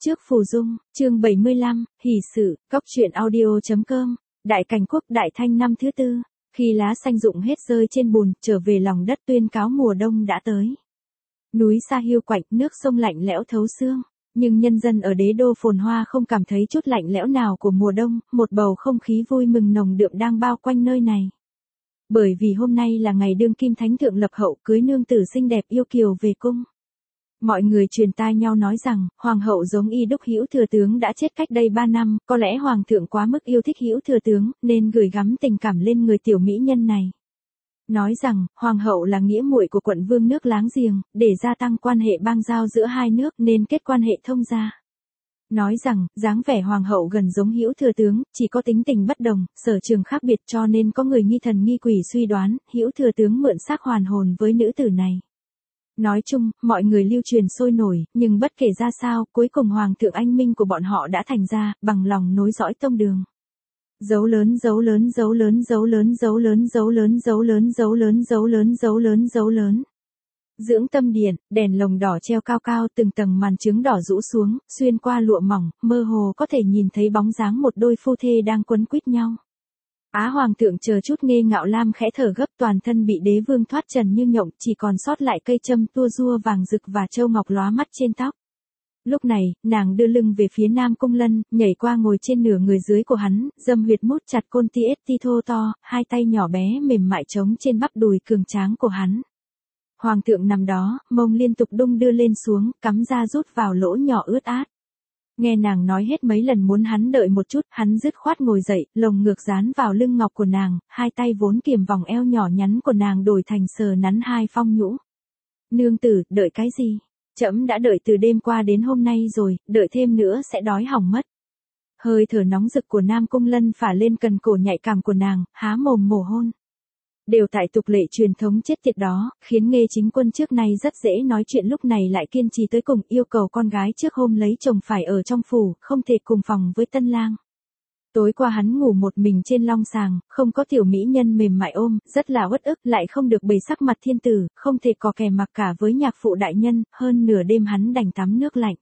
Trước phù dung, chương 75, hỷ sự, cóc truyện audio.com, Đại Cảnh Quốc Đại Thanh năm thứ tư, khi lá xanh rụng hết rơi trên bùn, trở về lòng đất tuyên cáo mùa đông đã tới. Núi xa hiu quạnh, nước sông lạnh lẽo thấu xương, nhưng nhân dân ở đế đô phồn hoa không cảm thấy chút lạnh lẽo nào của mùa đông, một bầu không khí vui mừng nồng đượm đang bao quanh nơi này. Bởi vì hôm nay là ngày đương kim thánh thượng lập hậu cưới nương tử xinh đẹp yêu kiều về cung. Mọi người truyền tai nhau nói rằng, hoàng hậu giống y đúc Hữu Thừa Tướng đã chết cách đây 3 năm, có lẽ hoàng thượng quá mức yêu thích Hữu Thừa Tướng, nên gửi gắm tình cảm lên người tiểu mỹ nhân này. Nói rằng, hoàng hậu là nghĩa muội của quận vương nước láng giềng, để gia tăng quan hệ bang giao giữa hai nước nên kết quan hệ thông gia. Nói rằng, dáng vẻ hoàng hậu gần giống Hữu Thừa Tướng, chỉ có tính tình bất đồng, sở trường khác biệt cho nên có người nghi thần nghi quỷ suy đoán, Hữu Thừa Tướng mượn xác hoàn hồn với nữ tử này. Nói chung, mọi người lưu truyền sôi nổi, nhưng bất kể ra sao, cuối cùng hoàng thượng anh minh của bọn họ đã thành ra, bằng lòng nối dõi tông đường. Dấu lớn dấu lớn dấu lớn dấu lớn dấu lớn dấu lớn dấu lớn dấu lớn dấu lớn dấu lớn dấu lớn. Dưỡng tâm điện, đèn lồng đỏ treo cao cao, từng tầng màn trứng đỏ rũ xuống, xuyên qua lụa mỏng, mơ hồ có thể nhìn thấy bóng dáng một đôi phu thê đang quấn quýt nhau. Á hoàng thượng chờ chút Nghê Ngạo Lam khẽ thở gấp, toàn thân bị đế vương thoát trần như nhộng, chỉ còn sót lại cây châm tua rua vàng rực và châu ngọc lóa mắt trên tóc. Lúc này, nàng đưa lưng về phía Nam Cung Lân, nhảy qua ngồi trên nửa người dưới của hắn, dâm huyệt mút chặt côn ti thô to, hai tay nhỏ bé mềm mại trống trên bắp đùi cường tráng của hắn. Hoàng thượng nằm đó, mông liên tục đung đưa lên xuống, cắm ra rút vào lỗ nhỏ ướt át. Nghe nàng nói hết mấy lần muốn hắn đợi một chút, hắn dứt khoát ngồi dậy, lồng ngược dán vào lưng ngọc của nàng, hai tay vốn kiềm vòng eo nhỏ nhắn của nàng đổi thành sờ nắn hai phong nhũ. Nương tử, đợi cái gì? Trẫm đã đợi từ đêm qua đến hôm nay rồi, đợi thêm nữa sẽ đói hỏng mất. Hơi thở nóng rực của Nam Cung Lân phả lên cần cổ nhạy cảm của nàng, há mồm mổ hôn. Đều tại tục lệ truyền thống chết tiệt đó, khiến Nghê Chính Quân trước nay rất dễ nói chuyện lúc này lại kiên trì tới cùng, yêu cầu con gái trước hôm lấy chồng phải ở trong phủ, không thể cùng phòng với tân lang. Tối qua hắn ngủ một mình trên long sàng, không có tiểu mỹ nhân mềm mại ôm, rất là uất ức, lại không được bày sắc mặt thiên tử, không thể có kè mặc cả với nhạc phụ đại nhân, hơn nửa đêm hắn đành tắm nước lạnh.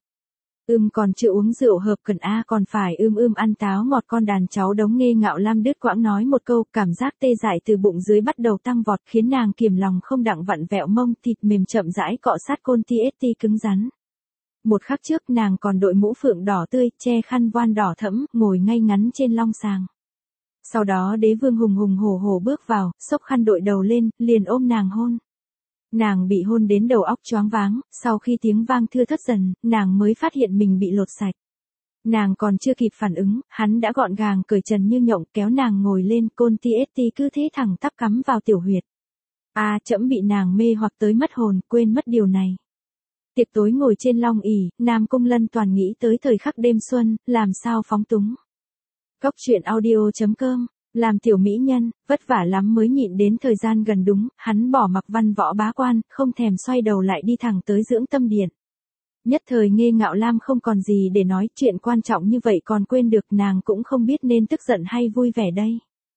Còn chưa uống rượu hợp cần còn phải ăn táo ngọt. Con đàn cháu đống Nghê Ngạo Lam đứt quãng nói một câu, cảm giác tê dại từ bụng dưới bắt đầu tăng vọt, khiến nàng kiềm lòng không đặng vặn vẹo mông, thịt mềm chậm rãi cọ sát côn ti cứng rắn. Một khắc trước nàng còn đội mũ phượng đỏ tươi, che khăn voan đỏ thẫm, ngồi ngay ngắn trên long sàng. Sau đó đế vương hùng hùng hổ hổ bước vào, xốc khăn đội đầu lên, liền ôm nàng hôn. Nàng bị hôn đến đầu óc choáng váng, sau khi tiếng vang thưa thớt dần, nàng mới phát hiện mình bị lột sạch. Nàng còn chưa kịp phản ứng, hắn đã gọn gàng cởi trần như nhộng, kéo nàng ngồi lên, côn ti cứ thế thẳng tắp cắm vào tiểu huyệt. Trẫm bị nàng mê hoặc tới mất hồn, quên mất điều này. Tiệc tối ngồi trên long ỷ, Nam Cung Lân toàn nghĩ tới thời khắc đêm xuân, làm sao phóng túng. Cóc truyện audio.com, làm tiểu mỹ nhân, vất vả lắm mới nhịn đến thời gian gần đúng, hắn bỏ mặc văn võ bá quan, không thèm xoay đầu lại đi thẳng tới dưỡng tâm điện. Nhất thời Nghê Ngạo Lam không còn gì để nói, chuyện quan trọng như vậy còn quên được, nàng cũng không biết nên tức giận hay vui vẻ đây.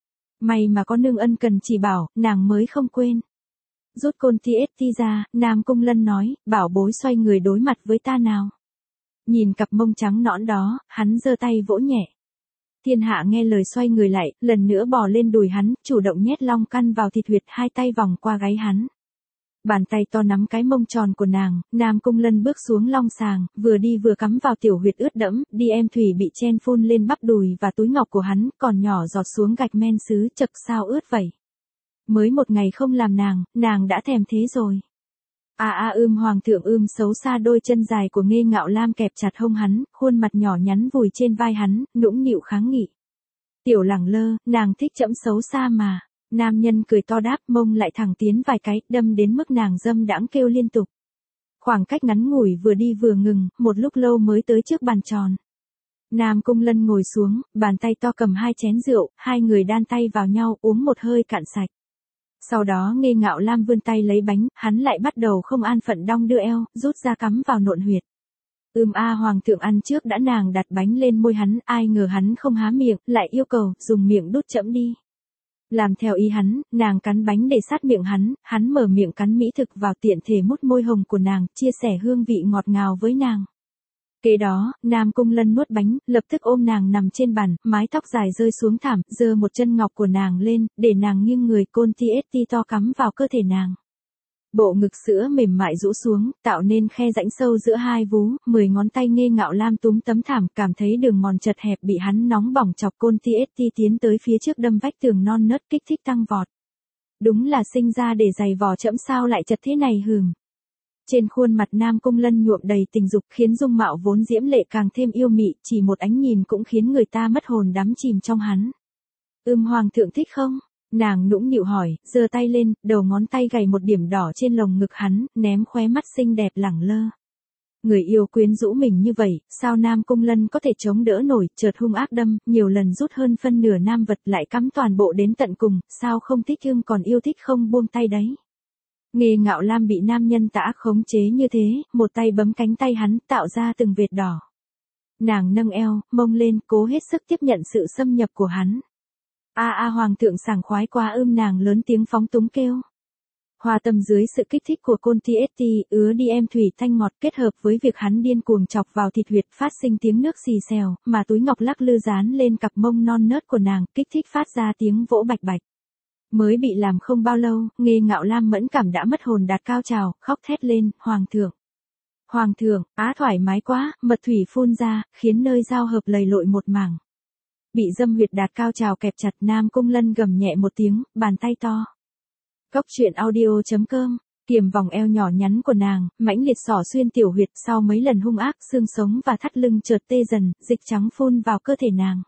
May mà có nương ân cần chỉ bảo, nàng mới không quên. Rút côn ti ra, Nam Cung Lân nói, bảo bối xoay người đối mặt với ta nào. Nhìn cặp mông trắng nõn đó, hắn giơ tay vỗ nhẹ. Thiên hạ nghe lời xoay người lại, lần nữa bò lên đùi hắn, chủ động nhét long căn vào thịt huyệt, hai tay vòng qua gáy hắn. Bàn tay to nắm cái mông tròn của nàng, Nam Cung Lân bước xuống long sàng, vừa đi vừa cắm vào tiểu huyệt ướt đẫm, đi em thủy bị chen phun lên bắp đùi và túi ngọc của hắn, còn nhỏ giọt xuống gạch men sứ, chật sao ướt vậy. Mới một ngày không làm nàng đã thèm thế rồi. Hoàng thượng xấu xa đôi chân dài của Nghê Ngạo Lam kẹp chặt hông hắn, khuôn mặt nhỏ nhắn vùi trên vai hắn, nũng nịu kháng nghị. Tiểu lẳng lơ, nàng thích trẫm xấu xa mà. Nam nhân cười to đáp, mông lại thẳng tiến vài cái, đâm đến mức nàng dâm đãng kêu liên tục. Khoảng cách ngắn ngủi vừa đi vừa ngừng, một lúc lâu mới tới trước bàn tròn. Nam Cung Lân ngồi xuống, bàn tay to cầm hai chén rượu, hai người đan tay vào nhau, uống một hơi cạn sạch. Sau đó Nghê Ngạo Lam vươn tay lấy bánh, hắn lại bắt đầu không an phận đong đưa eo, rút ra cắm vào nộn huyệt. Hoàng thượng ăn trước đã, nàng đặt bánh lên môi hắn, ai ngờ hắn không há miệng, lại yêu cầu, dùng miệng đút trẫm đi. Làm theo ý hắn, nàng cắn bánh để sát miệng hắn mở miệng cắn mỹ thực vào, tiện thể mút môi hồng của nàng, chia sẻ hương vị ngọt ngào với nàng. Kế đó, Nam Cung Lân nuốt bánh, lập tức ôm nàng nằm trên bàn, mái tóc dài rơi xuống thảm, giơ một chân ngọc của nàng lên, để nàng nghiêng người, côn TST to cắm vào cơ thể nàng. Bộ ngực sữa mềm mại rũ xuống, tạo nên khe rãnh sâu giữa hai vú, 10 ngón tay Nghê Ngạo Lam túm tấm thảm, cảm thấy đường mòn chật hẹp bị hắn nóng bỏng chọc, côn TST tiến tới phía trước đâm vách tường non nớt, kích thích tăng vọt. Đúng là sinh ra để giày vò chẫm, sao lại chật thế này hừm. Trên khuôn mặt Nam Cung Lân nhuộm đầy tình dục, khiến dung mạo vốn diễm lệ càng thêm yêu mị, chỉ một ánh nhìn cũng khiến người ta mất hồn đắm chìm trong hắn. Hoàng thượng thích không? Nàng nũng nịu hỏi, giơ tay lên, đầu ngón tay gảy một điểm đỏ trên lồng ngực hắn, ném khóe mắt xinh đẹp lẳng lơ. Người yêu quyến rũ mình như vậy, sao Nam Cung Lân có thể chống đỡ nổi, chợt hung ác đâm, nhiều lần rút hơn phân nửa nam vật lại cắm toàn bộ đến tận cùng, sao không thích còn yêu thích không buông tay đấy. Nghê Ngạo Lam bị nam nhân tã khống chế như thế, một tay bấm cánh tay hắn, tạo ra từng vệt đỏ. Nàng nâng eo, mông lên, cố hết sức tiếp nhận sự xâm nhập của hắn. Hoàng thượng sảng khoái quá, nàng lớn tiếng phóng túng kêu. Hòa tâm dưới sự kích thích của côn TST, ứa đi em thủy thanh ngọt, kết hợp với việc hắn điên cuồng chọc vào thịt huyệt, phát sinh tiếng nước xì xèo, mà túi ngọc lắc lư dán lên cặp mông non nớt của nàng, kích thích phát ra tiếng vỗ bạch bạch. Mới bị làm không bao lâu, Nghê Ngạo Lam mẫn cảm đã mất hồn đạt cao trào, khóc thét lên, Hoàng thượng. Hoàng thượng, thoải mái quá, mật thủy phun ra, khiến nơi giao hợp lầy lội một mảng. Bị dâm huyệt đạt cao trào kẹp chặt, Nam Cung Lân gầm nhẹ một tiếng, bàn tay to. Cốc truyện audio.com, kiềm vòng eo nhỏ nhắn của nàng, mãnh liệt xỏ xuyên tiểu huyệt, sau mấy lần hung ác, xương sống và thắt lưng chợt tê dần, dịch trắng phun vào cơ thể nàng.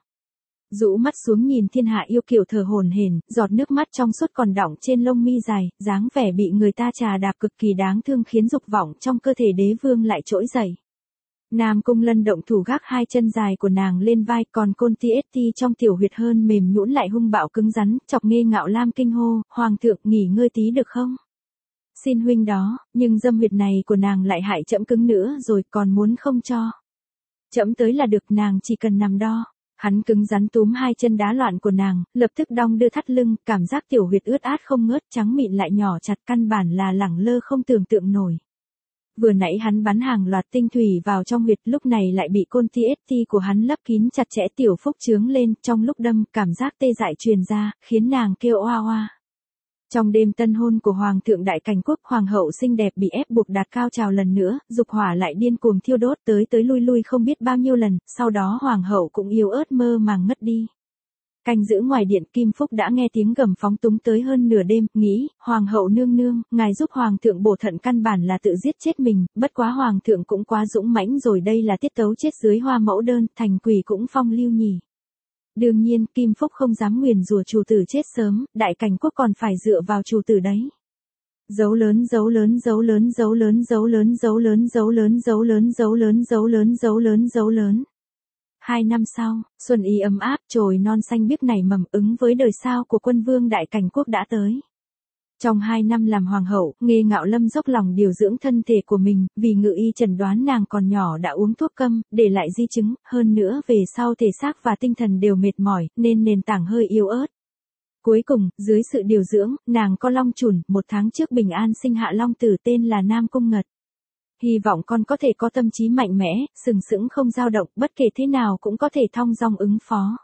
Rũ mắt xuống nhìn thiên hạ yêu kiều thở hổn hển, giọt nước mắt trong suốt còn đọng trên lông mi dài, dáng vẻ bị người ta trà đạp cực kỳ đáng thương, khiến dục vọng trong cơ thể đế vương lại trỗi dậy. Nam Cung Lân động thủ gác hai chân dài của nàng lên vai, còn côn TST trong tiểu huyệt hơn mềm nhũn lại hung bạo cứng rắn, chọc Nghê Ngạo Lam kinh hô, Hoàng thượng nghỉ ngơi tí được không? Xin huynh đó, nhưng dâm huyệt này của nàng lại hại trẫm cứng nữa rồi, còn muốn không cho. Trẫm tới là được, nàng chỉ cần nằm đo. Hắn cứng rắn túm hai chân đá loạn của nàng, lập tức đong đưa thắt lưng, cảm giác tiểu huyệt ướt át không ngớt, trắng mịn lại nhỏ chặt, căn bản là lẳng lơ không tưởng tượng nổi. Vừa nãy hắn bắn hàng loạt tinh thủy vào trong huyệt, lúc này lại bị côn TST của hắn lấp kín chặt chẽ, tiểu phúc trướng lên, trong lúc đâm, cảm giác tê dại truyền ra, khiến nàng kêu oa oa. Trong đêm tân hôn của Hoàng thượng Đại Cảnh Quốc, Hoàng hậu xinh đẹp bị ép buộc đạt cao trào lần nữa, dục hỏa lại điên cuồng thiêu đốt, tới lui không biết bao nhiêu lần, sau đó Hoàng hậu cũng yếu ớt mơ màng ngất đi. Canh giữ ngoài điện, Kim Phúc đã nghe tiếng gầm phóng túng tới hơn nửa đêm, nghĩ, Hoàng hậu nương nương, ngài giúp Hoàng thượng bổ thận, căn bản là tự giết chết mình, bất quá Hoàng thượng cũng quá dũng mãnh rồi, đây là tiết tấu chết dưới hoa mẫu đơn, thành quỷ cũng phong lưu nhỉ. Đương nhiên, Kim Phúc không dám nguyền rủa chủ tử chết sớm, Đại Cảnh Quốc còn phải dựa vào chủ tử đấy. Dấu lớn dấu lớn dấu lớn dấu lớn dấu lớn dấu lớn dấu lớn dấu lớn dấu lớn dấu lớn dấu lớn dấu lớn. 2 năm sau, xuân ý ấm áp, chồi non xanh biếc nảy mầm, ứng với đời sao của quân vương Đại Cảnh Quốc đã tới. Trong 2 năm làm hoàng hậu, Nghê Ngạo Lâm dốc lòng điều dưỡng thân thể của mình, vì ngự y chẩn đoán nàng còn nhỏ đã uống thuốc câm, để lại di chứng, hơn nữa về sau thể xác và tinh thần đều mệt mỏi, nên nền tảng hơi yếu ớt. Cuối cùng, dưới sự điều dưỡng, nàng có long chùn, 1 tháng trước bình an sinh hạ long tử tên là Nam Cung Ngật. Hy vọng con có thể có tâm trí mạnh mẽ, sừng sững không dao động, bất kể thế nào cũng có thể thong dong ứng phó.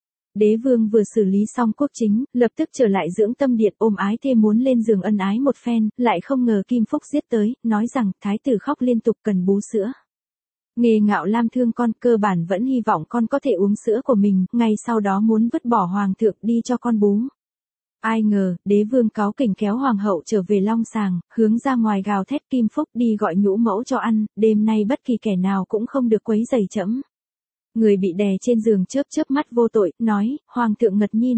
Đế vương vừa xử lý xong quốc chính, lập tức trở lại dưỡng tâm điện, ôm ái thê muốn lên giường ân ái một phen, lại không ngờ Kim Phúc giết tới, nói rằng thái tử khóc liên tục cần bú sữa. Nghê Ngạo Lam thương con, cơ bản vẫn hy vọng con có thể uống sữa của mình, ngay sau đó muốn vứt bỏ hoàng thượng đi cho con bú. Ai ngờ, đế vương cáu kỉnh kéo hoàng hậu trở về long sàng, hướng ra ngoài gào thét, Kim Phúc đi gọi nhũ mẫu cho ăn, đêm nay bất kỳ kẻ nào cũng không được quấy rầy trẫm. Người bị đè trên giường chớp chớp mắt vô tội, nói, Hoàng thượng Ngật Nhi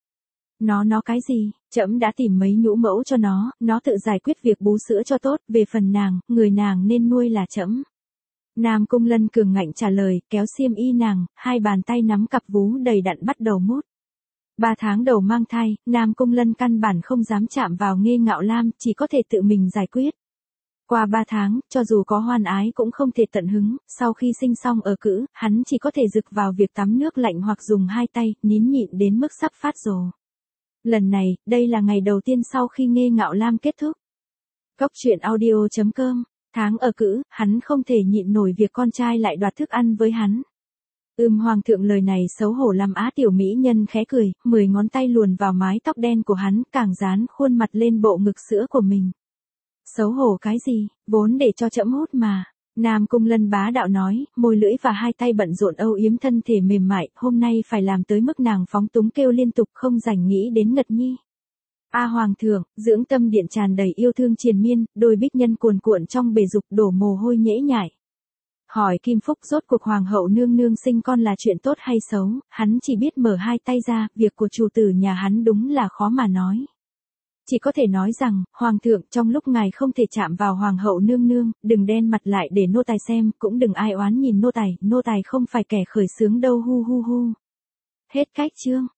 nó cái gì, trẫm đã tìm mấy nhũ mẫu cho nó tự giải quyết việc bú sữa cho tốt, về phần nàng, người nàng nên nuôi là trẫm. Nam Cung Lân cường ngạnh trả lời, kéo xiêm y nàng, 2 bàn tay nắm cặp vú đầy đặn bắt đầu mút. 3 tháng đầu mang thai, Nam Cung Lân căn bản không dám chạm vào Nghê Ngạo Lam, chỉ có thể tự mình giải quyết. Qua 3 tháng, cho dù có hoan ái cũng không thể tận hứng, sau khi sinh xong ở cữ, hắn chỉ có thể rực vào việc tắm nước lạnh hoặc dùng 2 tay, nín nhịn đến mức sắp phát rồ. Lần này, đây là ngày đầu tiên sau khi Nghê Ngạo Lam kết thúc. Cốc truyện audio.com Tháng ở cữ, hắn không thể nhịn nổi việc con trai lại đoạt thức ăn với hắn. Hoàng thượng lời này xấu hổ làm Á tiểu mỹ nhân khẽ cười, 10 ngón tay luồn vào mái tóc đen của hắn, càng dán khuôn mặt lên bộ ngực sữa của mình. Xấu hổ cái gì, vốn để cho trẫm hút mà. Nam Cung Lân bá đạo nói, môi lưỡi và hai tay bận rộn âu yếm thân thể mềm mại, hôm nay phải làm tới mức nàng phóng túng kêu liên tục không rảnh nghĩ đến Ngật Nhi. Hoàng thượng, dưỡng tâm điện tràn đầy yêu thương triền miên, đôi bích nhân cuồn cuộn trong bề dục đổ mồ hôi nhễ nhại. Hỏi Kim Phúc rốt cuộc hoàng hậu nương nương sinh con là chuyện tốt hay xấu, hắn chỉ biết mở hai tay ra, việc của chủ tử nhà hắn đúng là khó mà nói. Chỉ có thể nói rằng, hoàng thượng trong lúc ngài không thể chạm vào hoàng hậu nương nương, đừng đen mặt lại để nô tài xem, cũng đừng ai oán nhìn nô tài không phải kẻ khởi xướng đâu hu hu hu. Hết cách chương.